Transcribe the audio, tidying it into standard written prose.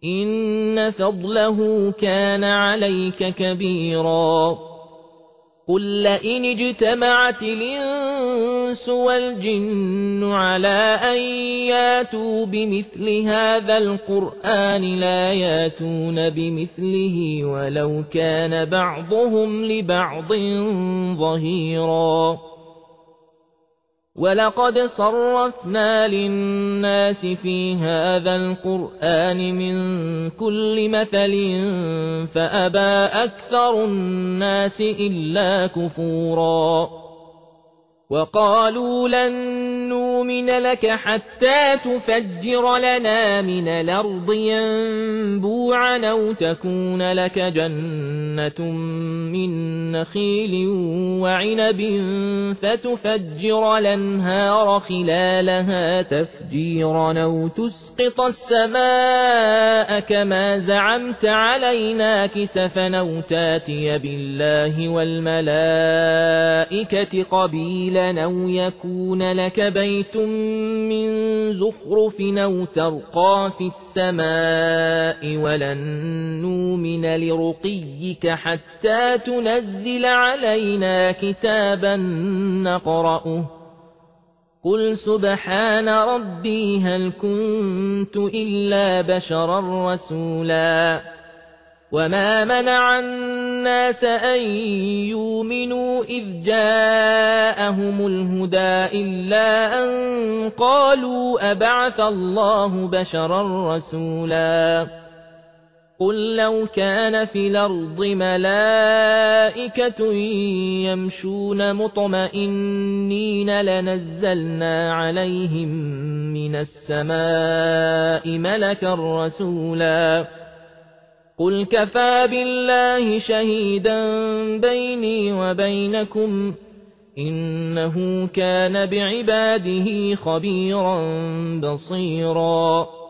إن فضله كان عليك كبيرا قل لئن اجتمعت الإنس والجن على أن ياتوا بمثل هذا القرآن لا ياتون بمثله ولو كان بعضهم لبعض ظهيرا ولقد صرفنا للناس في هذا القرآن من كل مثل فأبى أكثر الناس إلا كفورا وقالوا لن نؤمن لك حتى تفجر لنا من الأرض ينبوعا أو تكون لك جنة من نخيل وعنب فتفجر الأنهار خلالها تفجيرا أو تسقط السماء كما زعمت علينا كسفا أو تاتي بالله والملائكة قبيلا أو يكون لك بيت من زخرف أو ترقى في السماء ولن نؤمن لرقيك حتى تنزل علينا كتابا نقرأه قل سبحان ربي هل كنت إلا بشرا رسولا وما منع الناس أن يؤمنوا إذ جاءهم الهدى إلا أن قالوا أبعث الله بشرا رسولا قل لو كان في الأرض ملائكة يمشون مطمئنين لنزلنا عليهم من السماء ملكا رسولا قل كفى بالله شهيدا بيني وبينكم إنه كان بعباده خبيرا بصيرا